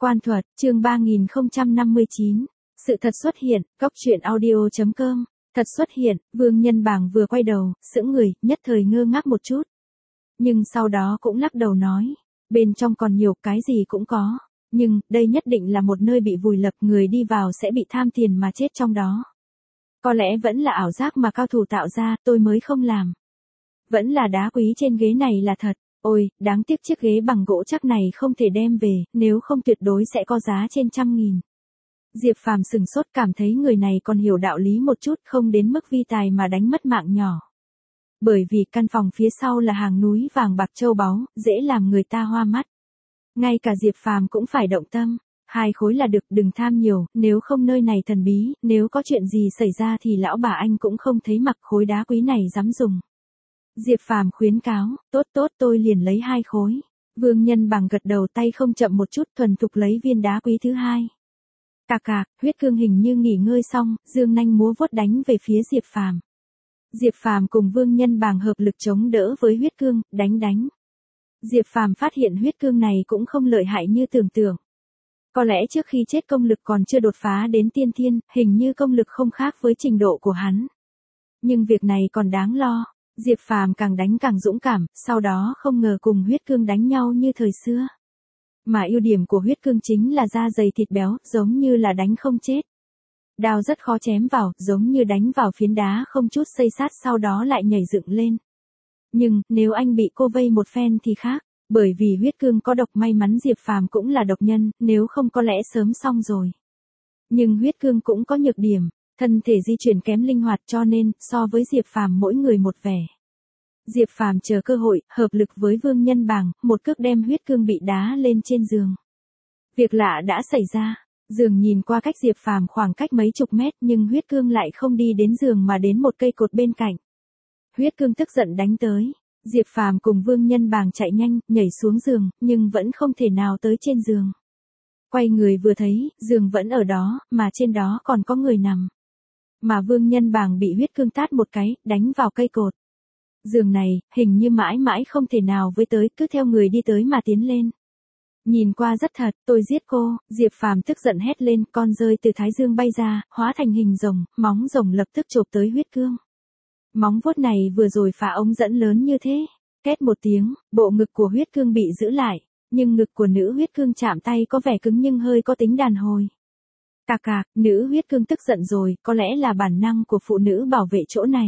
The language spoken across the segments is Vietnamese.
Quan thuật, chương 3059. Sự thật xuất hiện, góc truyện audio.com. Thật xuất hiện, Vương Nhân Bàng vừa quay đầu, sững người, nhất thời ngơ ngác một chút. Nhưng sau đó cũng lắc đầu nói, bên trong còn nhiều cái gì cũng có. Nhưng, đây nhất định là một nơi bị vùi lập, người đi vào sẽ bị tham tiền mà chết trong đó. Có lẽ vẫn là ảo giác mà cao thủ tạo ra, tôi mới không làm. Vẫn là đá quý trên ghế này là thật. Ôi, đáng tiếc chiếc ghế bằng gỗ chắc này không thể đem về, nếu không tuyệt đối sẽ có giá trên 100.000. Diệp Phàm sừng sốt, cảm thấy người này còn hiểu đạo lý một chút, không đến mức vi tài mà đánh mất mạng nhỏ. Bởi vì căn phòng phía sau là hàng núi vàng bạc châu báu, dễ làm người ta hoa mắt. Ngay cả Diệp Phàm cũng phải động tâm. 2 khối là được, đừng tham nhiều, nếu không nơi này thần bí, nếu có chuyện gì xảy ra thì lão bà anh cũng không thấy mặc khối đá quý này dám dùng. Diệp Phàm khuyến cáo, tốt tôi liền lấy 2 khối. Vương Nhân Bàng gật đầu, tay không chậm một chút, thuần thục lấy viên đá quý thứ 2. Cạc cạc, huyết cương hình như nghỉ ngơi xong, dương nanh múa vuốt đánh về phía Diệp Phàm. Diệp Phàm cùng Vương Nhân Bàng hợp lực chống đỡ với huyết cương, đánh. Diệp Phàm phát hiện huyết cương này cũng không lợi hại như tưởng tượng. Có lẽ trước khi chết công lực còn chưa đột phá đến tiên thiên, hình như công lực không khác với trình độ của hắn. Nhưng việc này còn đáng lo. Diệp Phàm càng đánh càng dũng cảm, sau đó không ngờ cùng huyết cương đánh nhau như thời xưa. Mà ưu điểm của huyết cương chính là da dày thịt béo, giống như là đánh không chết. Đao rất khó chém vào, giống như đánh vào phiến đá không chút xây sát sau đó lại nhảy dựng lên. Nhưng, nếu anh bị cô vây một phen thì khác, bởi vì huyết cương có độc, may mắn Diệp Phàm cũng là độc nhân, nếu không có lẽ sớm xong rồi. Nhưng huyết cương cũng có nhược điểm. Thân thể di chuyển kém linh hoạt cho nên, so với Diệp Phàm mỗi người một vẻ. Diệp Phàm chờ cơ hội, hợp lực với Vương Nhân Bàng, một cước đem huyết cương bị đá lên trên giường. Việc lạ đã xảy ra, giường nhìn qua cách Diệp Phàm khoảng cách mấy chục mét nhưng huyết cương lại không đi đến giường mà đến một cây cột bên cạnh. Huyết cương tức giận đánh tới, Diệp Phàm cùng Vương Nhân Bàng chạy nhanh, nhảy xuống giường, nhưng vẫn không thể nào tới trên giường. Quay người vừa thấy, giường vẫn ở đó, mà trên đó còn có người nằm. Mà Vương Nhân Bàng bị huyết cương tát một cái, đánh vào cây cột. Giường này, hình như mãi mãi không thể nào với tới, cứ theo người đi tới mà tiến lên. Nhìn qua rất thật, tôi giết cô, Diệp Phàm tức giận hét lên, con rơi từ thái dương bay ra, hóa thành hình rồng, móng rồng lập tức chộp tới huyết cương. Móng vuốt này vừa rồi phá ống dẫn lớn như thế. Két một tiếng, bộ ngực của huyết cương bị giữ lại, nhưng ngực của nữ huyết cương chạm tay có vẻ cứng nhưng hơi có tính đàn hồi. Cạc cạc, nữ huyết cương tức giận rồi, có lẽ là bản năng của phụ nữ bảo vệ chỗ này.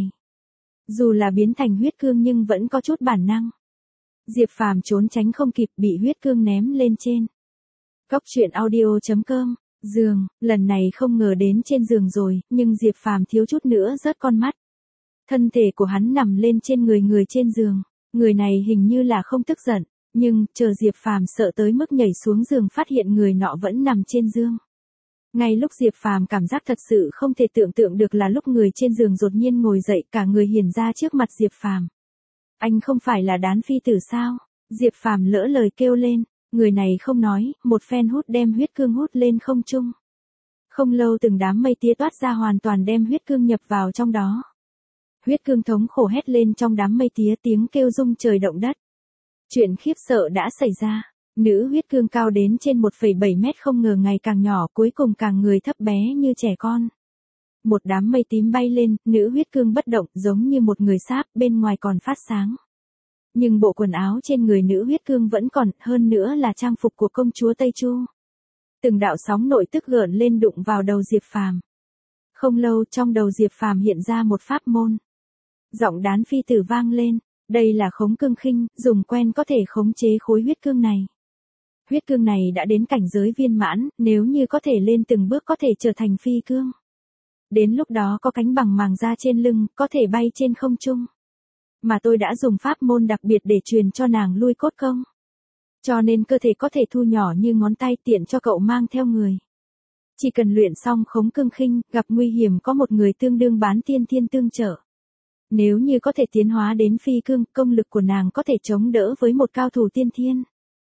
Dù là biến thành huyết cương nhưng vẫn có chút bản năng. Diệp Phàm trốn tránh không kịp, bị huyết cương ném lên trên. Góc truyện audio.com. Giường, lần này không ngờ đến trên giường rồi, nhưng Diệp Phàm thiếu chút nữa rớt con mắt. Thân thể của hắn nằm lên trên người trên giường, người này hình như là không tức giận, nhưng chờ Diệp Phàm sợ tới mức nhảy xuống giường phát hiện người nọ vẫn nằm trên giường. Ngay lúc Diệp Phàm cảm giác thật sự không thể tưởng tượng được là lúc người trên giường đột nhiên ngồi dậy, cả người hiển ra trước mặt Diệp Phàm. Anh không phải là Đán phi tử sao? Diệp Phàm lỡ lời kêu lên, người này không nói, một phen hút đem huyết cương hút lên không trung. Không lâu từng đám mây tía toát ra hoàn toàn đem huyết cương nhập vào trong đó. Huyết cương thống khổ hét lên trong đám mây tía, tiếng kêu rung trời động đất. Chuyện khiếp sợ đã xảy ra. Nữ huyết cương cao đến trên 1,7 mét không ngờ ngày càng nhỏ, cuối cùng càng người thấp bé như trẻ con. Một đám mây tím bay lên, nữ huyết cương bất động giống như một người sáp, bên ngoài còn phát sáng. Nhưng bộ quần áo trên người nữ huyết cương vẫn còn, hơn nữa là trang phục của công chúa Tây Chu. Từng đạo sóng nội tức gợn lên đụng vào đầu Diệp Phàm. Không lâu trong đầu Diệp Phàm hiện ra một pháp môn. Giọng Đán phi tử vang lên, đây là khống cương khinh, dùng quen có thể khống chế khối huyết cương này. Huyết cương này đã đến cảnh giới viên mãn, nếu như có thể lên từng bước có thể trở thành phi cương. Đến lúc đó có cánh bằng màng da trên lưng, có thể bay trên không trung. Mà tôi đã dùng pháp môn đặc biệt để truyền cho nàng lui cốt công. Cho nên cơ thể có thể thu nhỏ như ngón tay, tiện cho cậu mang theo người. Chỉ cần luyện xong khống cương khinh, gặp nguy hiểm có một người tương đương bán tiên thiên tương trợ. Nếu như có thể tiến hóa đến phi cương, công lực của nàng có thể chống đỡ với một cao thủ tiên thiên.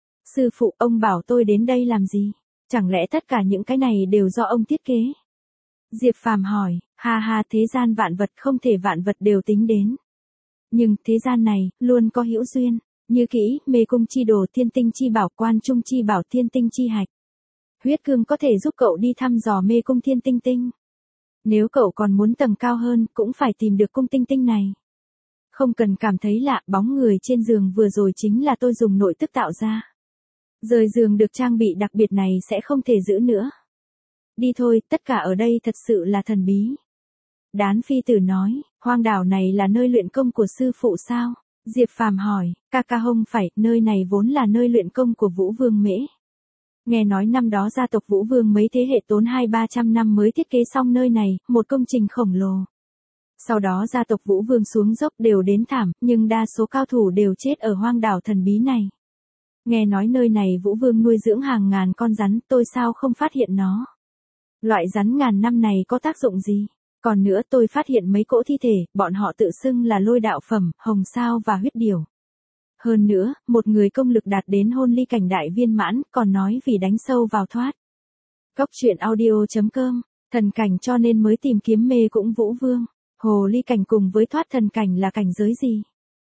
Sư phụ, ông bảo tôi đến đây làm gì? Chẳng lẽ tất cả những cái này đều do ông thiết kế? Diệp Phàm hỏi, ha, thế gian vạn vật không thể vạn vật đều tính đến. Nhưng, thế gian này, luôn có hữu duyên, như kỹ, mê cung chi đồ, thiên tinh chi bảo, quan trung chi bảo, thiên tinh chi hạch. Huyết cương có thể giúp cậu đi thăm dò mê cung thiên tinh tinh. Nếu cậu còn muốn tầng cao hơn, cũng phải tìm được cung tinh tinh này. Không cần cảm thấy lạ, bóng người trên giường vừa rồi chính là tôi dùng nội tức tạo ra. Rời giường được trang bị đặc biệt này sẽ không thể giữ nữa. Đi thôi, tất cả ở đây thật sự là thần bí. Đán phi tử nói, hoang đảo này là nơi luyện công của sư phụ sao? Diệp Phàm hỏi, ca ca không phải, nơi này vốn là nơi luyện công của Vũ Vương Mễ. Nghe nói năm đó gia tộc Vũ Vương mấy thế hệ tốn 200-300 năm mới thiết kế xong nơi này, một công trình khổng lồ. Sau đó gia tộc Vũ Vương xuống dốc đều đến thảm, nhưng đa số cao thủ đều chết ở hoang đảo thần bí này. Nghe nói nơi này Vũ Vương nuôi dưỡng hàng ngàn con rắn, tôi sao không phát hiện nó? Loại rắn ngàn năm này có tác dụng gì? Còn nữa tôi phát hiện mấy cỗ thi thể, bọn họ tự xưng là lôi đạo phẩm, hồng sao và huyết điểu. Hơn nữa, một người công lực đạt đến hôn ly cảnh đại viên mãn, còn nói vì đánh sâu vào thoát. Cốc truyện audio.com, thần cảnh cho nên mới tìm kiếm mê cũng Vũ Vương. Hồ ly cảnh cùng với thoát thần cảnh là cảnh giới gì?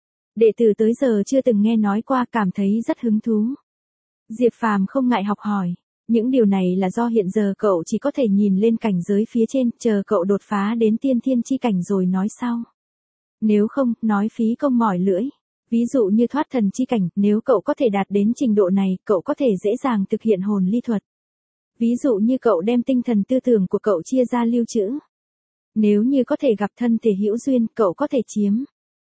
Đệ tử tới giờ chưa từng nghe nói qua, cảm thấy rất hứng thú. Diệp Phàm không ngại học hỏi. Những điều này là do hiện giờ cậu chỉ có thể nhìn lên cảnh giới phía trên, chờ cậu đột phá đến tiên thiên chi cảnh rồi nói sau. Nếu không, nói phí công mỏi lưỡi. Ví dụ như thoát thần chi cảnh, nếu cậu có thể đạt đến trình độ này, cậu có thể dễ dàng thực hiện hồn ly thuật. Ví dụ như cậu đem tinh thần tư tưởng của cậu chia ra lưu trữ. Nếu như có thể gặp thân thể hữu duyên, cậu có thể chiếm.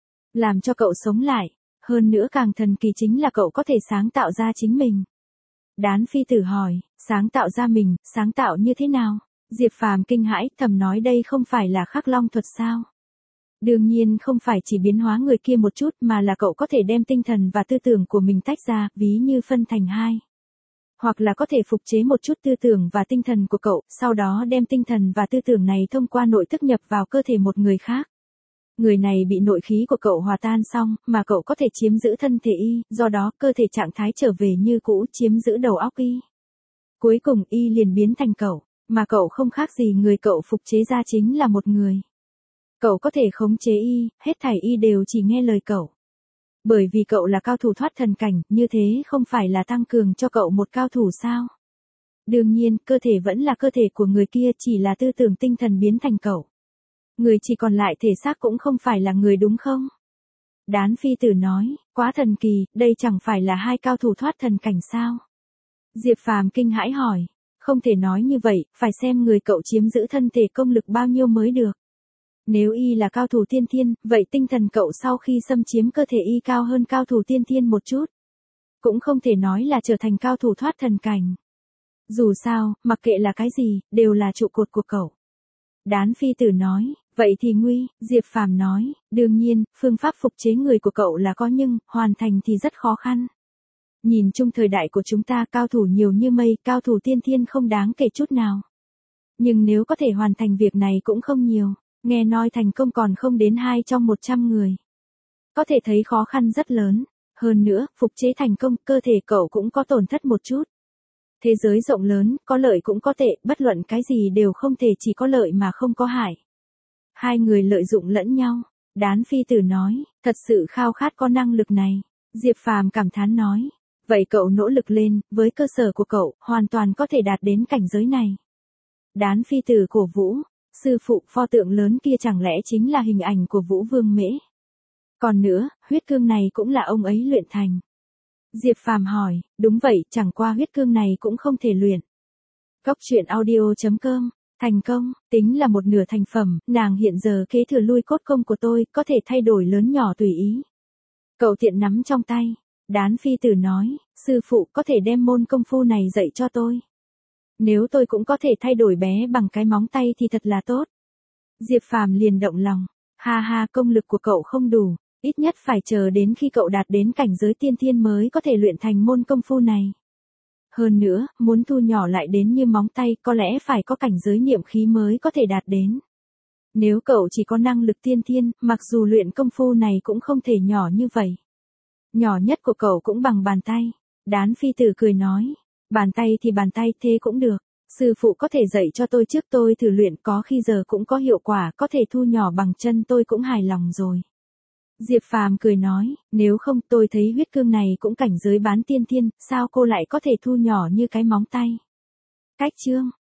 Làm cho cậu sống lại. Hơn nữa càng thần kỳ chính là cậu có thể sáng tạo ra chính mình. Đán phi tử hỏi, sáng tạo ra mình, sáng tạo như thế nào? Diệp Phàm kinh hãi, thầm nói đây không phải là khắc long thuật sao? Đương nhiên không phải chỉ biến hóa người kia một chút mà là cậu có thể đem tinh thần và tư tưởng của mình tách ra, ví như phân thành hai. Hoặc là có thể phục chế một chút tư tưởng và tinh thần của cậu, sau đó đem tinh thần và tư tưởng này thông qua nội thức nhập vào cơ thể một người khác. Người này bị nội khí của cậu hòa tan xong, mà cậu có thể chiếm giữ thân thể y, do đó cơ thể trạng thái trở về như cũ, chiếm giữ đầu óc y. Cuối cùng y liền biến thành cậu, mà cậu không khác gì người cậu phục chế ra chính là một người. Cậu có thể khống chế y, hết thảy y đều chỉ nghe lời cậu. Bởi vì cậu là cao thủ thoát thần cảnh, như thế không phải là tăng cường cho cậu một cao thủ sao? Đương nhiên, cơ thể vẫn là cơ thể của người kia, chỉ là tư tưởng tinh thần biến thành cậu. Người chỉ còn lại thể xác cũng không phải là người đúng không? Đán phi tử nói, quá thần kỳ, đây chẳng phải là hai cao thủ thoát thần cảnh sao? Diệp Phàm kinh hãi hỏi, không thể nói như vậy, phải xem người cậu chiếm giữ thân thể công lực bao nhiêu mới được. Nếu y là cao thủ tiên thiên, vậy tinh thần cậu sau khi xâm chiếm cơ thể y cao hơn cao thủ tiên thiên một chút. Cũng không thể nói là trở thành cao thủ thoát thần cảnh. Dù sao, mặc kệ là cái gì, đều là trụ cột của cậu. Đán phi tử nói, vậy thì nguy, Diệp Phàm nói, đương nhiên, phương pháp phục chế người của cậu là có nhưng, hoàn thành thì rất khó khăn. Nhìn chung thời đại của chúng ta cao thủ nhiều như mây, cao thủ tiên thiên không đáng kể chút nào. Nhưng nếu có thể hoàn thành việc này cũng không nhiều, nghe nói thành công còn không đến 2 trong 100 người. Có thể thấy khó khăn rất lớn, hơn nữa, phục chế thành công, cơ thể cậu cũng có tổn thất một chút. Thế giới rộng lớn, có lợi cũng có tệ, bất luận cái gì đều không thể chỉ có lợi mà không có hại. Hai người lợi dụng lẫn nhau, Đán phi tử nói, thật sự khao khát có năng lực này. Diệp Phàm cảm thán nói, vậy cậu nỗ lực lên, với cơ sở của cậu, hoàn toàn có thể đạt đến cảnh giới này. Đán phi tử cổ vũ, sư phụ pho tượng lớn kia chẳng lẽ chính là hình ảnh của Vũ Vương Mễ. Còn nữa, huyết cương này cũng là ông ấy luyện thành. Diệp Phàm hỏi, đúng vậy, chẳng qua huyết cương này cũng không thể luyện. Cốc truyện audio.com, thành công, tính là một nửa thành phẩm, nàng hiện giờ kế thừa lui cốt công của tôi, có thể thay đổi lớn nhỏ tùy ý. Cậu tiện nắm trong tay, Đán phi tử nói, sư phụ có thể đem môn công phu này dạy cho tôi. Nếu tôi cũng có thể thay đổi bé bằng cái móng tay thì thật là tốt. Diệp Phàm liền động lòng, ha ha, công lực của cậu không đủ, ít nhất phải chờ đến khi cậu đạt đến cảnh giới tiên thiên mới có thể luyện thành môn công phu này. Hơn nữa, muốn thu nhỏ lại đến như móng tay, có lẽ phải có cảnh giới niệm khí mới có thể đạt đến. Nếu cậu chỉ có năng lực tiên thiên, mặc dù luyện công phu này cũng không thể nhỏ như vậy. Nhỏ nhất của cậu cũng bằng bàn tay. Đán phi tử cười nói, bàn tay thì bàn tay, thế cũng được. Sư phụ có thể dạy cho tôi trước, tôi thử luyện, có khi giờ cũng có hiệu quả, có thể thu nhỏ bằng chân tôi cũng hài lòng rồi. Diệp Phàm cười nói, nếu không tôi thấy huyết cương này cũng cảnh giới bán tiên thiên, sao cô lại có thể thu nhỏ như cái móng tay. Cách chương